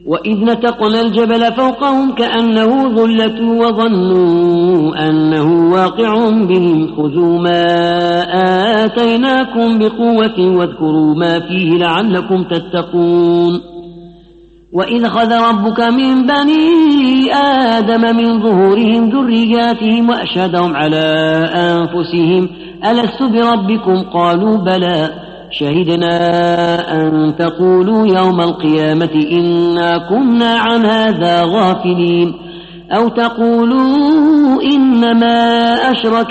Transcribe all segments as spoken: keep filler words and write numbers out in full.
وإذ نتقنا الجبل فوقهم كأنه ظلة وظنوا أنه واقع بهم خذوا ما آتيناكم بقوة واذكروا ما فيه لعلكم تتقون وإذ خذ ربك من بني آدم من ظهورهم ذرياتهم وأشهدهم على أنفسهم ألست بربكم قالوا بلى شهدنا أن تقولوا يوم القيامة إنا كنا عن هذا غافلين أو تقولوا إنما أشرك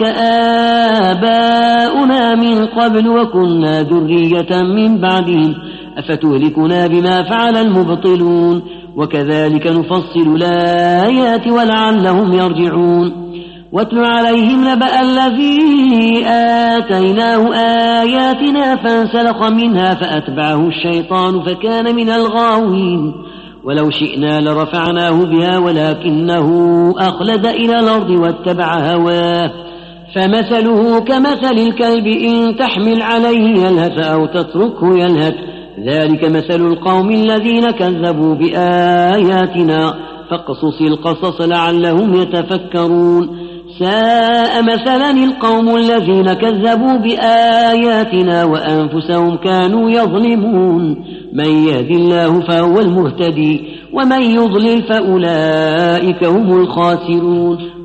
آباؤنا من قبل وكنا ذرية من بعدهم أفتهلكنا بما فعل المبطلون وكذلك نفصل الآيات ولعلهم يرجعون واتل عليهم نبأ الذي آتيناه آياتنا فانسلخ منها فأتبعه الشيطان فكان من الغاوين ولو شئنا لرفعناه بها ولكنه أخلد إلى الأرض واتبع هواه فمثله كمثل الكلب إن تحمل عليه يلهث أو تتركه يلهث ذلك مثل القوم الذين كذبوا بآياتنا فاقصص القصص لعلهم يتفكرون ساء مثلا القوم الذين كذبوا بآياتنا وأنفسهم كانوا يظلمون من يهد الله فهو المهتدي ومن يضلل فأولئك هم الخاسرون